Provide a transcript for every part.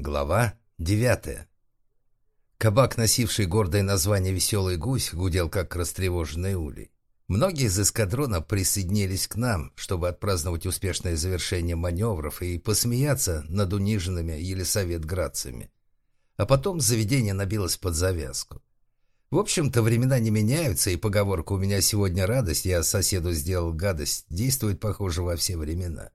Глава 9. Кабак, носивший гордое название «Веселый гусь», гудел как растревоженный улей. Многие из эскадрона присоединились к нам, чтобы отпраздновать успешное завершение маневров и посмеяться над униженными елисаветградцами. А потом заведение набилось под завязку. В общем-то, времена не меняются, и поговорка «у меня сегодня радость, я соседу сделал гадость» действует, похоже, во все времена.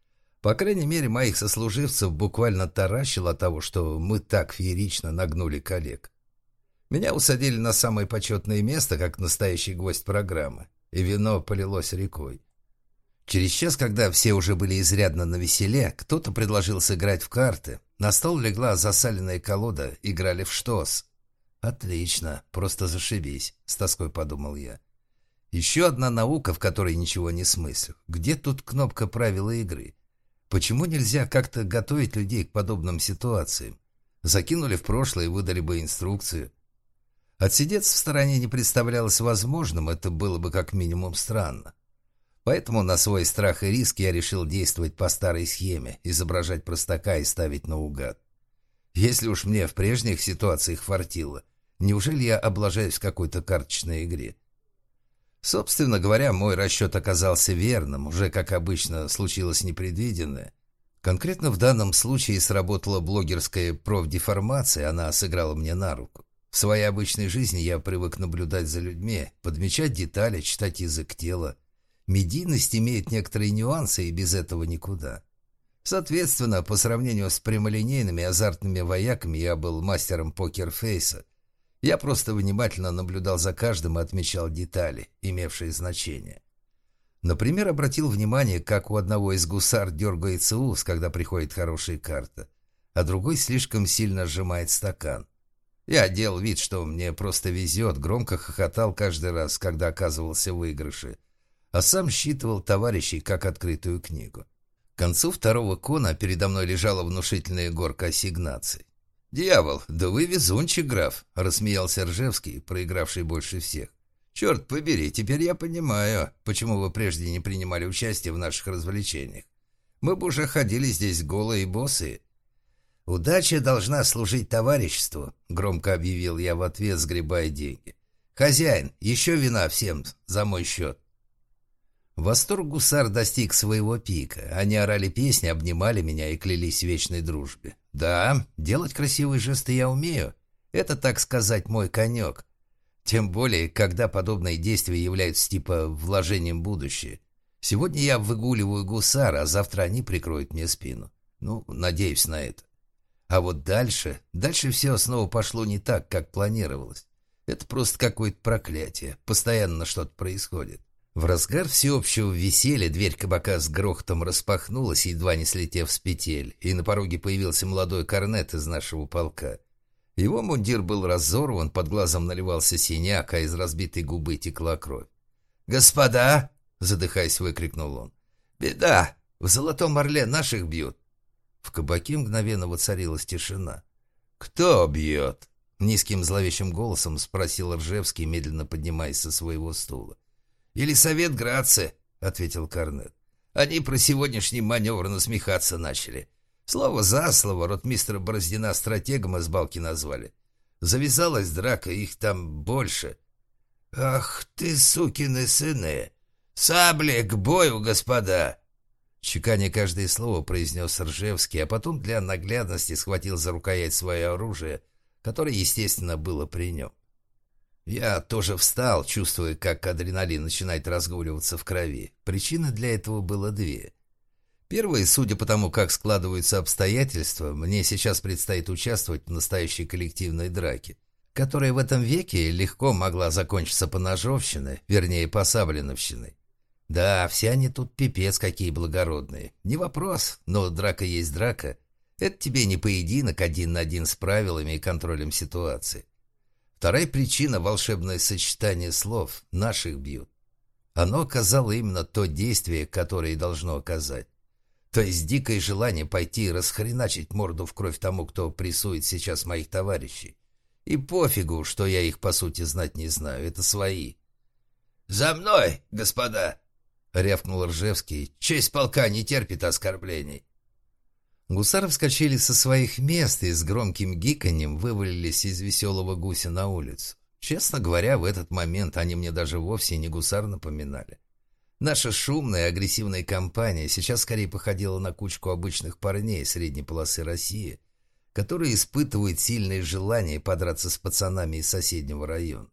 По крайней мере, моих сослуживцев буквально таращило от того, что мы так феерично нагнули коллег. Меня усадили на самое почетное место, как настоящий гость программы, и вино полилось рекой. Через час, когда все уже были изрядно навеселе, кто-то предложил сыграть в карты. На стол легла засаленная колода, играли в штос. «Отлично, просто зашибись», — с тоской подумал я. «Еще одна наука, в которой ничего не смыслю. Где тут кнопка правила игры? Почему нельзя как-то готовить людей к подобным ситуациям? Закинули в прошлое и выдали бы инструкцию». Отсидеться в стороне не представлялось возможным, это было бы как минимум странно. Поэтому на свой страх и риск я решил действовать по старой схеме, изображать простака и ставить наугад. Если уж мне в прежних ситуациях фартило, неужели я облажаюсь в какой-то карточной игре? Собственно говоря, мой расчет оказался верным, уже, как обычно, случилось непредвиденное. Конкретно в данном случае сработала блогерская профдеформация, она сыграла мне на руку. В своей обычной жизни я привык наблюдать за людьми, подмечать детали, читать язык тела. Медийность имеет некоторые нюансы, и без этого никуда. Соответственно, по сравнению с прямолинейными азартными вояками я был мастером покерфейса. Я просто внимательно наблюдал за каждым и отмечал детали, имевшие значение. Например, обратил внимание, как у одного из гусар дергается ус, когда приходит хорошая карта, а другой слишком сильно сжимает стакан. Я делал вид, что мне просто везет, громко хохотал каждый раз, когда оказывался в выигрыше, а сам считывал товарищей как открытую книгу. К концу второго кона передо мной лежала внушительная горка ассигнаций. «Дьявол, да вы везунчик, граф!» — рассмеялся Ржевский, проигравший больше всех. «Черт побери, теперь я понимаю, почему вы прежде не принимали участие в наших развлечениях. Мы бы уже ходили здесь голые и босые». «Удача должна служить товариществу», — громко объявил я в ответ, сгребая деньги. «Хозяин, еще вина всем за мой счет». Восторг гусар достиг своего пика. Они орали песни, обнимали меня и клялись в вечной дружбе. Да, делать красивые жесты я умею. Это, так сказать, мой конек. Тем более, когда подобные действия являются типа вложением в будущее. Сегодня я выгуливаю гусара, а завтра они прикроют мне спину. Ну, надеюсь на это. А вот дальше все снова пошло не так, как планировалось. Это просто какое-то проклятие. Постоянно что-то происходит. В разгар всеобщего веселья дверь кабака с грохотом распахнулась, едва не слетев с петель, и на пороге появился молодой корнет из нашего полка. Его мундир был разорван, под глазом наливался синяк, а из разбитой губы текла кровь. «Господа!» — задыхаясь, выкрикнул он. «Беда! В Золотом Орле наших бьют!» В кабаке мгновенно воцарилась тишина. «Кто бьет?» — низким зловещим голосом спросил Ржевский, медленно поднимаясь со своего стула. «Елисаветградцы», — ответил корнет. «Они про сегодняшний маневр насмехаться начали. Слово за слово ротмистра Бороздина стратегом из балки назвали. Завязалась драка, их там больше». «Ах ты, сукины сыны! Сабли к бою, господа!» Чеканя каждое слово произнес Ржевский, а потом для наглядности схватил за рукоять свое оружие, которое, естественно, было при нем. Я тоже встал, чувствуя, как адреналин начинает разгуливаться в крови. Причины для этого было две. Первая, судя по тому, как складываются обстоятельства, мне сейчас предстоит участвовать в настоящей коллективной драке, которая в этом веке легко могла закончиться поножовщиной, вернее, посабленовщиной. Да, все они тут пипец какие благородные. Не вопрос, но драка есть драка. Это тебе не поединок один на один с правилами и контролем ситуации. Вторая причина — волшебное сочетание слов «наших бьют». Оно оказало именно то действие, которое и должно оказать. То есть дикое желание пойти и расхреначить морду в кровь тому, кто прессует сейчас моих товарищей. И пофигу, что я их по сути знать не знаю, это свои. «За мной, господа!» — рявкнул Ржевский. «Честь полка не терпит оскорблений». Гусары вскочили со своих мест и с громким гиканьем вывалились из веселого гуся на улицу. Честно говоря, в этот момент они мне даже вовсе не гусар напоминали. Наша шумная, агрессивная компания сейчас скорее походила на кучку обычных парней средней полосы России, которые испытывают сильное желание подраться с пацанами из соседнего района.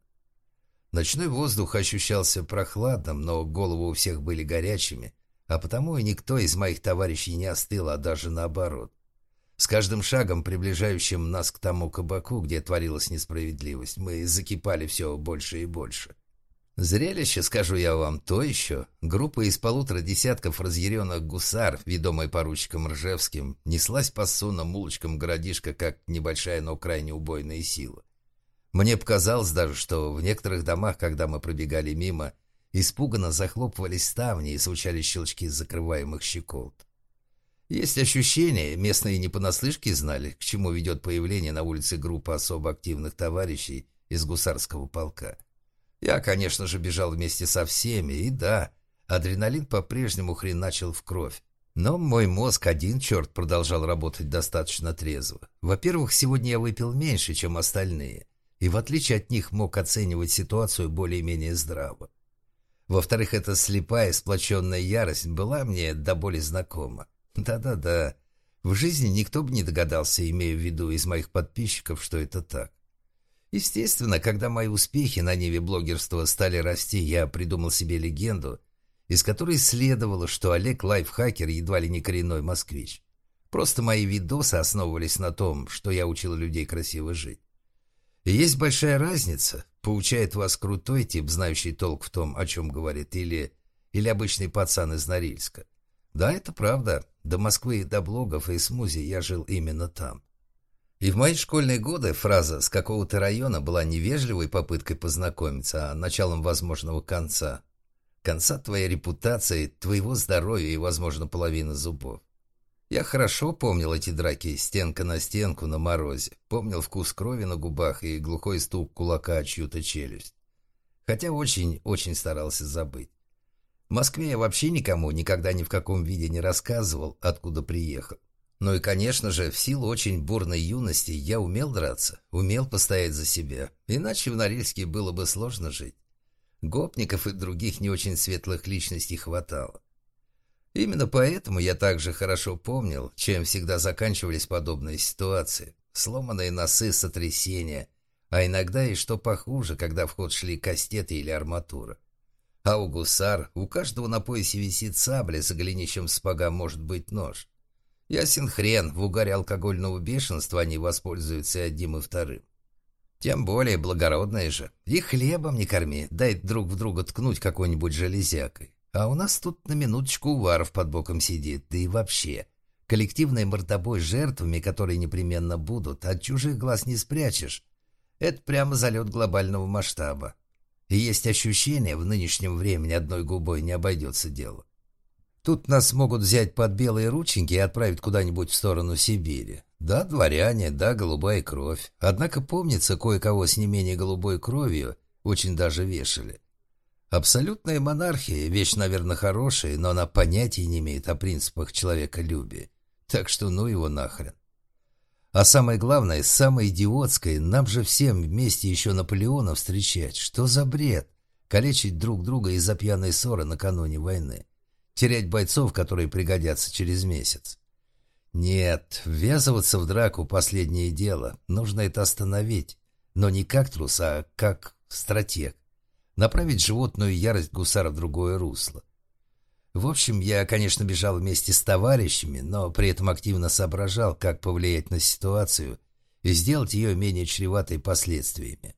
Ночной воздух ощущался прохладным, но головы у всех были горячими, а потому и никто из моих товарищей не остыл, а даже наоборот. С каждым шагом, приближающим нас к тому кабаку, где творилась несправедливость, мы закипали все больше и больше. Зрелище, скажу я вам, то еще. Группа из 1,5 десятков разъяренных гусар, ведомая поручиком Ржевским, неслась по сонным улочкам городишка, как небольшая, но крайне убойная сила. Мне показалось даже, что в некоторых домах, когда мы пробегали мимо, испуганно захлопывались ставни и звучали щелчки закрываемых щеколд. Есть ощущение, местные не понаслышке знали, к чему ведет появление на улице группы особо активных товарищей из гусарского полка. Я, конечно же, бежал вместе со всеми, и да, адреналин по-прежнему хреначил в кровь. Но мой мозг один черт продолжал работать достаточно трезво. Во-первых, сегодня я выпил меньше, чем остальные, и в отличие от них мог оценивать ситуацию более-менее здраво. Во-вторых, эта слепая, сплоченная ярость была мне до боли знакома. Да-да-да, в жизни никто бы не догадался, имея в виду из моих подписчиков, что это так. Естественно, когда мои успехи на ниве блогерства стали расти, я придумал себе легенду, из которой следовало, что Олег лайфхакер едва ли не коренной москвич. Просто мои видосы основывались на том, что я учил людей красиво жить. И есть большая разница, поучает вас крутой тип, знающий толк в том, о чем говорит, или обычный пацан из Норильска. Да, это правда, до Москвы и до блогов и смузи я жил именно там. И в мои школьные годы фраза «с какого-то района» была невежливой попыткой познакомиться, а началом возможного конца. Конца твоей репутации, твоего здоровья и, возможно, половины зубов. Я хорошо помнил эти драки стенка на стенку на морозе, помнил вкус крови на губах и глухой стук кулака о чью-то челюсть. Хотя очень старался забыть. В Москве я вообще никому никогда ни в каком виде не рассказывал, откуда приехал. Ну и, конечно же, в силу очень бурной юности я умел драться, умел постоять за себя, иначе в Норильске было бы сложно жить. Гопников и других не очень светлых личностей хватало. Именно поэтому я также хорошо помнил, чем всегда заканчивались подобные ситуации. Сломанные носы, сотрясения, а иногда и что похуже, когда в ход шли кастеты или арматура. А у гусар у каждого на поясе висит сабля, за голенищем сапога может быть нож. Ясен хрен, в угаре алкогольного бешенства они воспользуются одним и вторым. Тем более благородные же. И хлебом не корми, дай друг в друга ткнуть какой-нибудь железякой. А у нас тут на минуточку Уваров под боком сидит, да и вообще. Коллективный мордобой с жертвами, которые непременно будут, от чужих глаз не спрячешь. Это прямо залет глобального масштаба. И есть ощущение, в нынешнем времени одной губой не обойдется дело. Тут нас могут взять под белые рученьки и отправить куда-нибудь в сторону Сибири. Да, дворяне, да, голубая кровь. Однако, помнится, кое-кого с не менее голубой кровью очень даже вешали. Абсолютная монархия – вещь, наверное, хорошая, но она понятия не имеет о принципах человеколюбия. Так что ну его нахрен. А самое главное, самое идиотское, нам же всем вместе еще Наполеона встречать. Что за бред? Калечить друг друга из-за пьяной ссоры накануне войны. Терять бойцов, которые пригодятся через месяц. Нет, ввязываться в драку – последнее дело. Нужно это остановить. Но не как трус, а как стратег. Направить животную ярость гусара в другое русло. В общем, я, конечно, бежал вместе с товарищами, но при этом активно соображал, как повлиять на ситуацию и сделать ее менее чреватой последствиями.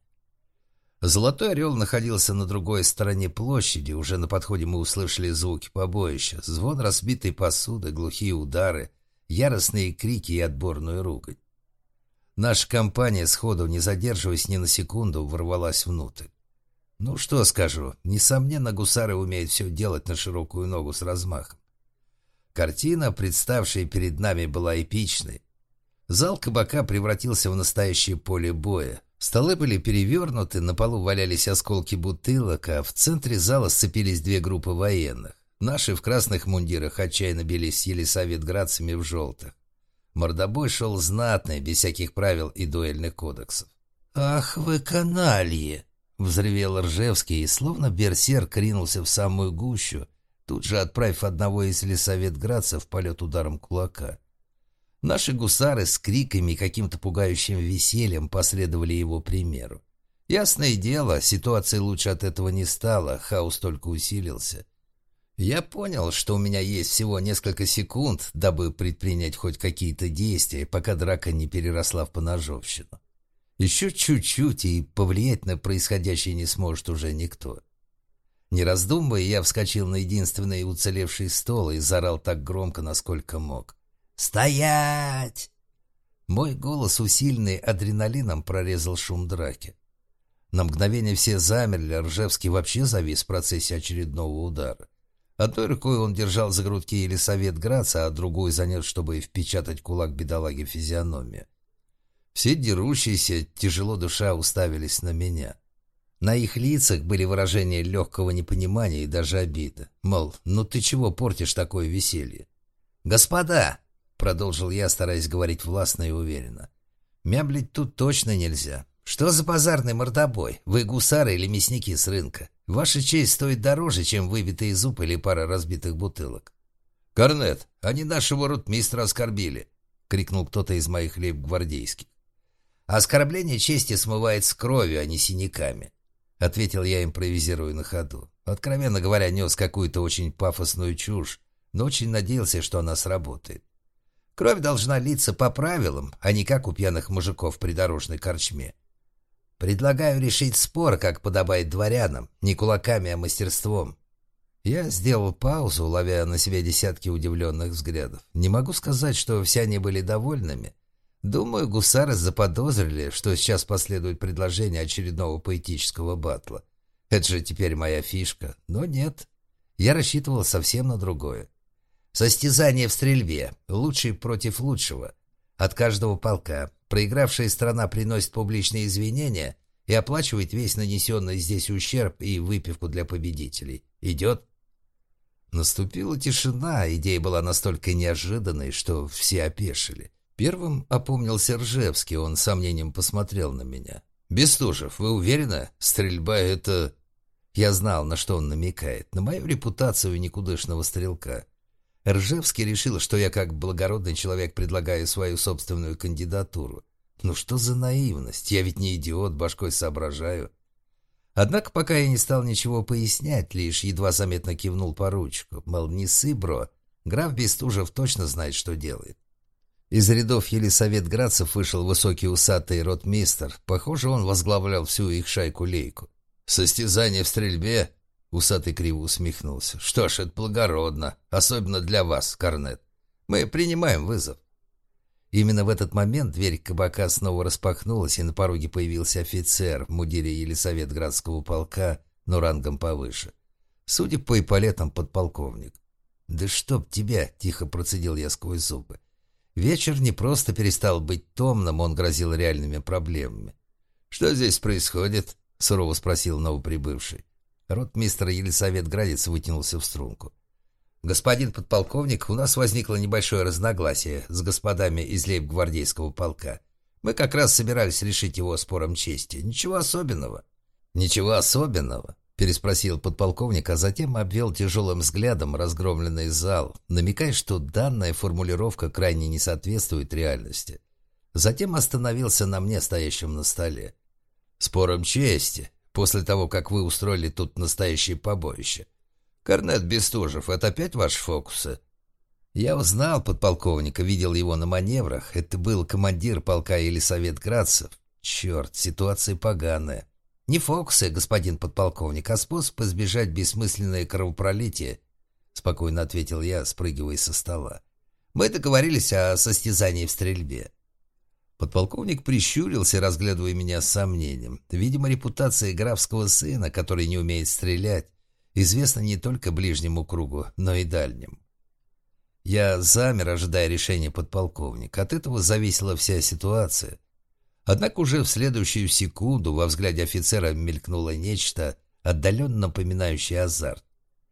Золотой Орел находился на другой стороне площади, уже на подходе мы услышали звуки побоища, звон разбитой посуды, глухие удары, яростные крики и отборную ругань. Наша компания, сходу не задерживаясь ни на секунду, ворвалась внутрь. Ну что скажу, несомненно, гусары умеют все делать на широкую ногу с размахом. Картина, представшая перед нами, была эпичной. Зал кабака превратился в настоящее поле боя. Столы были перевернуты, на полу валялись осколки бутылок, а в центре зала сцепились две группы военных. Наши в красных мундирах отчаянно бились с елисаветградцами в желтых. Мордобой шел знатный, без всяких правил и дуэльных кодексов. «Ах вы канальи!» — взревел Ржевский и, словно берсерк, ринулся в самую гущу, тут же отправив одного из лесоветградцев в полет ударом кулака. Наши гусары с криками и каким-то пугающим весельем последовали его примеру. Ясное дело, ситуации лучше от этого не стало, хаос только усилился. Я понял, что у меня есть всего несколько секунд, дабы предпринять хоть какие-то действия, пока драка не переросла в поножовщину. Еще чуть-чуть, и повлиять на происходящее не сможет уже никто. Не раздумывая, я вскочил на единственный уцелевший стол и заорал так громко, насколько мог. «Стоять!» Мой голос, усиленный адреналином, прорезал шум драки. На мгновение все замерли, а Ржевский вообще завис в процессе очередного удара. Одной рукой он держал за грудки Елисаветградца, а другой занес, чтобы впечатать кулак бедолаги в физиономию. Все дерущиеся, тяжело душа, уставились на меня. На их лицах были выражения легкого непонимания и даже обиды. Мол, ну ты чего портишь такое веселье? «Господа!» — продолжил я, стараясь говорить властно и уверенно. «Мямлить тут точно нельзя. Что за базарный мордобой? Вы гусары или мясники с рынка? Ваша честь стоит дороже, чем выбитый зуб или пара разбитых бутылок». «Корнет, они нашего ротмистра оскорбили!» — крикнул кто-то из моих лейб-гвардейских. «Оскорбление чести смывает с кровью, а не синяками», — ответил я, импровизируя на ходу. Откровенно говоря, нес какую-то очень пафосную чушь, но очень надеялся, что она сработает. Кровь должна литься по правилам, а не как у пьяных мужиков в придорожной корчме. Предлагаю решить спор, как подобает дворянам, не кулаками, а мастерством. Я сделал паузу, ловя на себе десятки удивленных взглядов. Не могу сказать, что все они были довольными. Думаю, гусары заподозрили, что сейчас последует предложение очередного поэтического батла. Это же теперь моя фишка. Но нет. Я рассчитывал совсем на другое. Состязание в стрельбе. Лучший против лучшего. От каждого полка. Проигравшая страна приносит публичные извинения и оплачивает весь нанесенный здесь ущерб и выпивку для победителей. Идет? Наступила тишина. Идея была настолько неожиданной, что все опешили. Первым опомнился Ржевский, он с сомнением посмотрел на меня. «Бестужев, вы уверены? Стрельба — это...» Я знал, на что он намекает. На мою репутацию никудышного стрелка. Ржевский решил, что я как благородный человек предлагаю свою собственную кандидатуру. Ну что за наивность? Я ведь не идиот, башкой соображаю. Однако пока я не стал ничего пояснять, лишь едва заметно кивнул поручику. Мол, не ссы, бро, граф Бестужев точно знает, что делает. Из рядов елисаветградцев вышел высокий усатый ротмистр. Похоже, он возглавлял всю их шайку-лейку. «Состязание в стрельбе?» — усатый криво усмехнулся. «Что ж, это благородно, особенно для вас, Корнет. Мы принимаем вызов». Именно в этот момент дверь кабака снова распахнулась, и на пороге появился офицер в мундире елисаветградского полка, но рангом повыше. Судя по эполетам, подполковник. «Да чтоб тебя!» — тихо процедил я сквозь зубы. Вечер не просто перестал быть томным, он грозил реальными проблемами. «Что здесь происходит?» — сурово спросил новоприбывший. Ротмистр Елисаветградец вытянулся в струнку. «Господин подполковник, у нас возникло небольшое разногласие с господами из лейб-гвардейского полка. Мы как раз собирались решить его спором чести. Ничего особенного». «Ничего особенного?» — переспросил подполковник, а затем обвел тяжелым взглядом разгромленный зал, намекая, что данная формулировка крайне не соответствует реальности. Затем остановился на мне, стоящем на столе. «Спором чести, после того, как вы устроили тут настоящее побоище. Корнет Бестужев, это опять ваши фокусы?» Я узнал подполковника, видел его на маневрах. Это был командир полка елисаветградцев. Черт, ситуация поганая. «Не фокусы, господин подполковник, а способ избежать бессмысленное кровопролитие», — спокойно ответил я, спрыгивая со стола. «Мы договорились о состязании в стрельбе». Подполковник прищурился, разглядывая меня с сомнением. Видимо, репутация графского сына, который не умеет стрелять, известна не только ближнему кругу, но и дальнему. Я замер, ожидая решения подполковника. От этого зависела вся ситуация. Однако уже в следующую секунду во взгляде офицера мелькнуло нечто, отдаленно напоминающее азарт.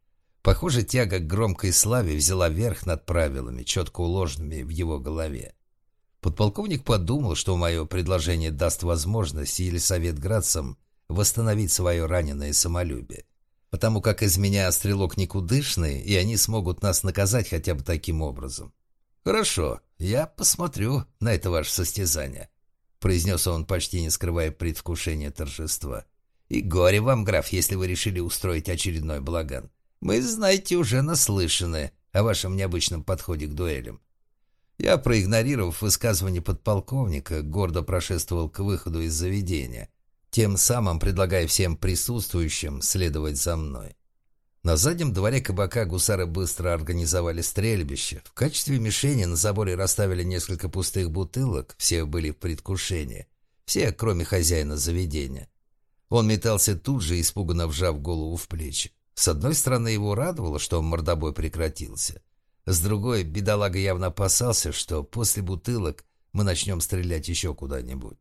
Похоже, тяга к громкой славе взяла верх над правилами, четко уложенными в его голове. Подполковник подумал, что мое предложение даст возможность елисаветградцам восстановить свое раненое самолюбие, потому как из меня стрелок никудышный, и они смогут нас наказать хотя бы таким образом. «Хорошо, я посмотрю на это ваше состязание», — произнес он, почти не скрывая предвкушения торжества. «И горе вам, граф, если вы решили устроить очередной балаган. Мы, знаете, уже наслышаны о вашем необычном подходе к дуэлям». Я, проигнорировав высказывание подполковника, гордо прошествовал к выходу из заведения, тем самым предлагая всем присутствующим следовать за мной. На заднем дворе кабака гусары быстро организовали стрельбище. В качестве мишени на заборе расставили несколько пустых бутылок, все были в предвкушении, все, кроме хозяина заведения. Он метался тут же, испуганно вжав голову в плечи. С одной стороны, его радовало, что мордобой прекратился. С другой, бедолага явно опасался, что после бутылок мы начнем стрелять еще куда-нибудь.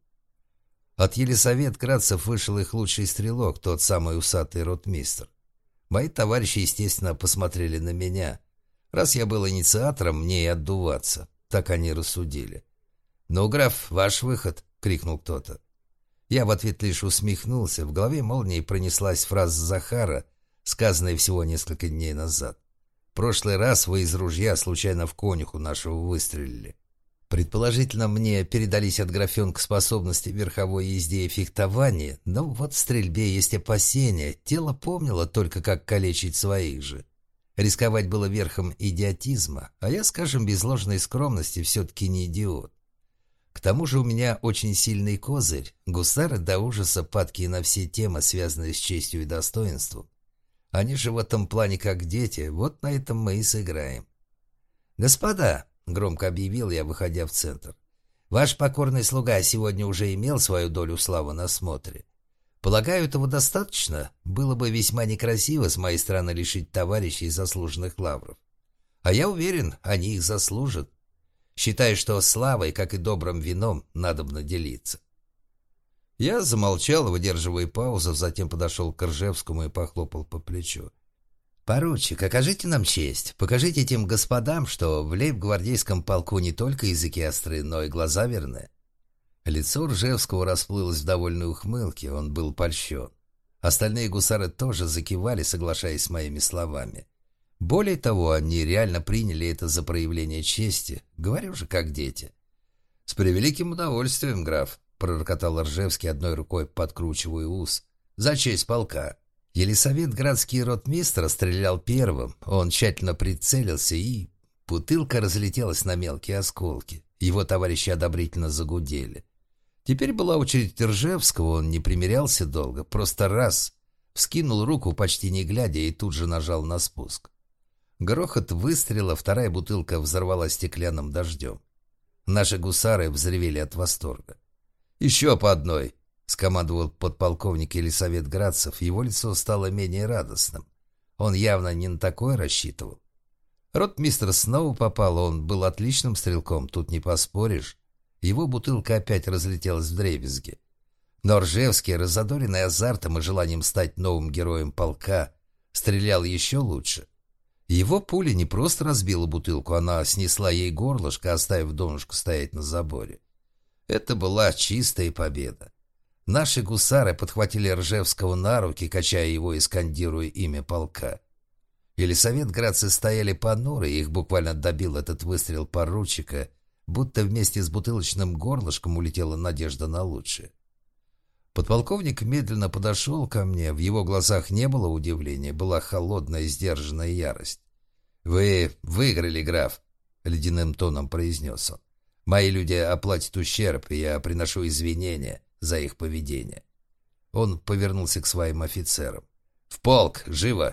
От елисаветградцев вышел их лучший стрелок, тот самый усатый ротмистр. Мои товарищи, естественно, посмотрели на меня. Раз я был инициатором, мне и отдуваться. Так они рассудили. «Ну, граф, ваш выход!» — крикнул кто-то. Я в ответ лишь усмехнулся. В голове молнией пронеслась фраза Захара, сказанная всего несколько дней назад. «В прошлый раз вы из ружья случайно в конюху нашего выстрелили». Предположительно, мне передались от графенка способности верховой езде и фехтования, но вот в стрельбе есть опасения. Тело помнило только, как калечить своих же. Рисковать было верхом идиотизма, а я, скажем, без ложной скромности все-таки не идиот. К тому же у меня очень сильный козырь. Гусары до ужаса падки на все темы, связанные с честью и достоинством. Они же в этом плане как дети, вот на этом мы и сыграем. «Господа!» — громко объявил я, выходя в центр. «Ваш покорный слуга сегодня уже имел свою долю славы на смотре. Полагаю, этого достаточно? Было бы весьма некрасиво с моей стороны лишить товарищей заслуженных лавров. А я уверен, они их заслужат. Считаю, что славой, как и добрым вином, надобно делиться». Я замолчал, выдерживая паузу, затем подошел к Ржевскому и похлопал по плечу. «Поручик, окажите нам честь. Покажите этим господам, что в лейб-гвардейском полку не только языки острые, но и глаза верны». Лицо Ржевского расплылось в довольной ухмылке, он был польщен. Остальные гусары тоже закивали, соглашаясь с моими словами. Более того, они реально приняли это за проявление чести. Говорю же, как дети. «С превеликим удовольствием, граф», — пророкотал Ржевский, одной рукой подкручивая ус. «За честь полка». Елисаветградский ротмистр стрелял первым. Он тщательно прицелился, и бутылка разлетелась на мелкие осколки. Его товарищи одобрительно загудели. Теперь была очередь Ржевского, он не примирялся долго, просто раз, вскинул руку, почти не глядя, и тут же нажал на спуск. Грохот выстрела, вторая бутылка взорвалась стеклянным дождем. Наши гусары взревели от восторга. «Еще по одной!» — скомандовал подполковник Елисаветградцев. Его лицо стало менее радостным. Он явно не на такое рассчитывал. Ротмистр снова попал, он был отличным стрелком, тут не поспоришь. Его бутылка опять разлетелась вдребезги. Но Ржевский, разодоренный азартом и желанием стать новым героем полка, стрелял еще лучше. Его пуля не просто разбила бутылку, она снесла ей горлышко, оставив донышко стоять на заборе. Это была чистая победа. Наши гусары подхватили Ржевского на руки, качая его и скандируя имя полка. Елисаветградцы стояли понуры, их буквально добил этот выстрел поручика, будто вместе с бутылочным горлышком улетела надежда на лучшее. Подполковник медленно подошел ко мне, в его глазах не было удивления, была холодная, сдержанная ярость. «Вы выиграли, граф», — ледяным тоном произнес он. «Мои люди оплатят ущерб, и я приношу извинения за их поведение». Он повернулся к своим офицерам. «В полк! Живо!»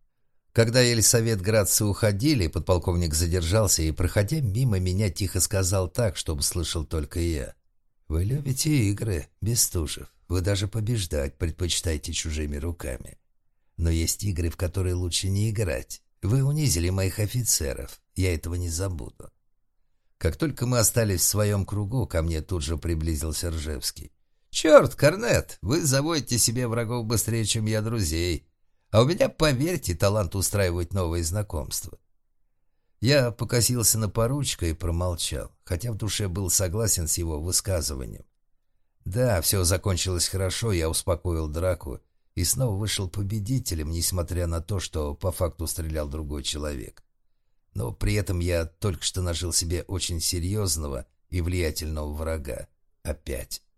Когда елисаветградцы уходили, подполковник задержался и, проходя мимо меня, тихо сказал так, чтобы слышал только я. «Вы любите игры, Бестужев. Вы даже побеждать предпочитаете чужими руками. Но есть игры, в которые лучше не играть. Вы унизили моих офицеров. Я этого не забуду». Как только мы остались в своем кругу, ко мне тут же приблизился Ржевский. «Черт, Корнет, вы заводите себе врагов быстрее, чем я друзей. А у меня, поверьте, талант устраивать новые знакомства». Я покосился на поручика и промолчал, хотя в душе был согласен с его высказыванием. Да, все закончилось хорошо, я успокоил драку и снова вышел победителем, несмотря на то, что по факту стрелял другой человек. Но при этом я только что нажил себе очень серьезного и влиятельного врага. Опять.